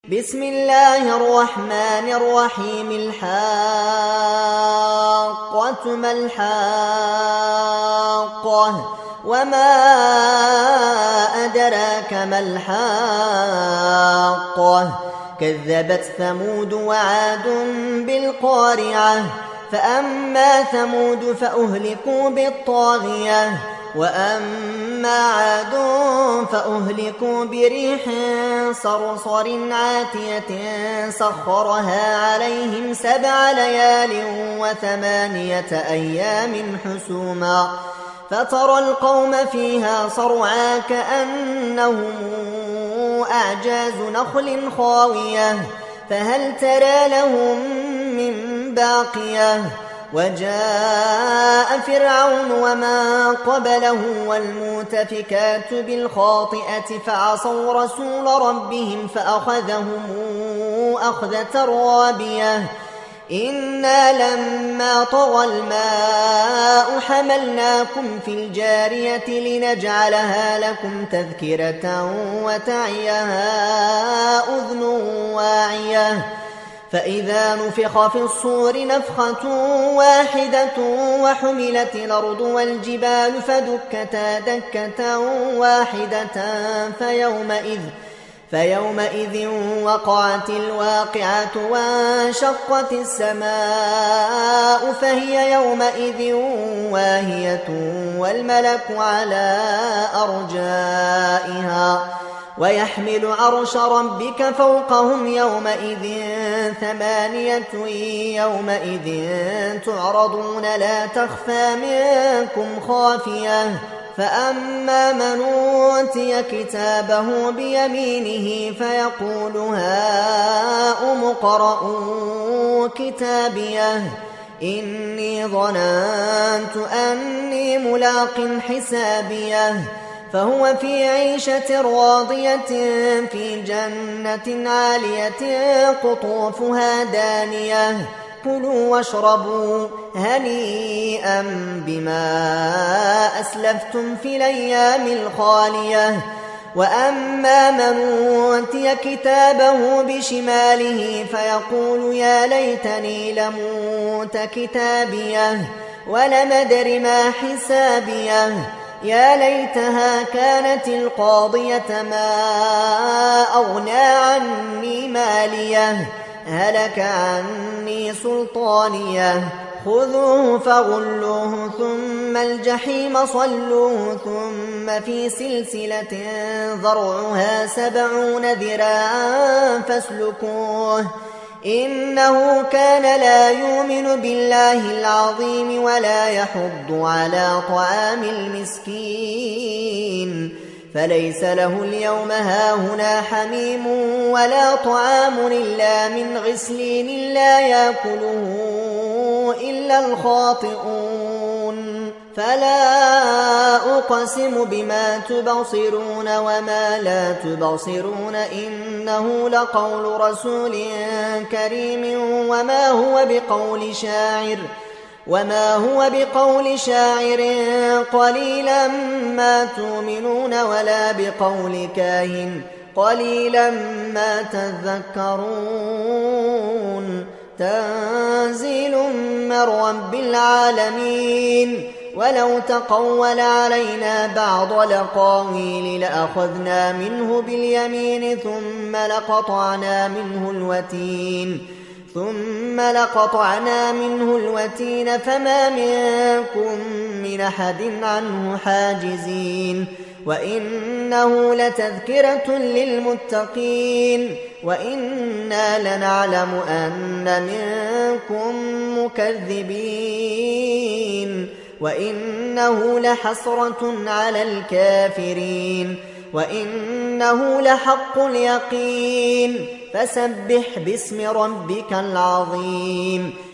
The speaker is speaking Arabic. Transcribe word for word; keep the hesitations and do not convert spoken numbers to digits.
بسم الله الرحمن الرحيم. الحاقة ما الحاقة وما أدراك ما الحاقة. كذبت ثمود وعاد بالقارعة فأما ثمود فأهلكوا بالطاغية وأما عاد فأهلكوا بريح صرصر عاتية سخرها عليهم سبع ليال وثمانية أيام حسوما فترى القوم فيها صرعا كأنهم أعجاز نخل خاوية فهل ترى لهم من باقية. وجاء فرعون ومن قبله والمؤتفكات بالخاطئة فعصوا رسول ربهم فأخذهم أخذة رابية. إنا لما طغى الماء حملناكم في الجارية لنجعلها لكم تذكرة وتعيها أذن واعية. فإذا نفخ في الصور نفخة واحدة وحملت الأرض والجبال فدكتا دكة واحدة فيومئذ, فيومئذ وقعت الواقعة وانشقت السماء فهي يومئذ واهية والملك على أرجائها ويحمل عرش ربك فوقهم يومئذ ثمانية يومئذ تعرضون لا تخفى منكم خافية. فأما من أوتي كتابه بيمينه فيقول هاؤم اقرءوا كتابيه إني ظننت أني ملاق حسابيه. فهو في عيشة راضية في جنة عالية قطوفها دانية كلوا واشربوا هنيئا بما أسلفتم في الأيام الخالية. وأما من أوتي كتابه بشماله فيقول يا ليتني لموت كتابيه ولم أدر ما حسابيه يا ليتها كانت القاضية ما أغنى عني ماليه هلك عني سلطانيه خذوه فغلوه ثم الجحيم صلوه ثم في سلسلة ذرعها سبعون ذراعا فاسلكوه إنه كان لا يؤمن بالله العظيم ولا يحض على طعام المسكين فليس له اليوم هاهنا حميم ولا طعام إلا من غسلين لا يأكله إلا الخاطئون. فلا أقسم بما تبصرون وما لا تبصرون إنه لقول رسول كريم وما هو بقول شاعر وما هو بقول شاعر قليلا ما تؤمنون ولا بقول كاهن قليلا ما تذكرون. تنزيل من رب العالمين. ولو تقول علينا بعض الأقاويل لأخذنا منه باليمين ثم لقطعنا منه الوتين ثم لقطعنا منه الوتين فما منكم من أحد عنه حاجزين. وإنه لتذكرة للمتقين وإنا لنعلم أن منكم مكذبين وإنه لحسرة على الكافرين وإنه لحق اليقين. فسبح باسم ربك العظيم.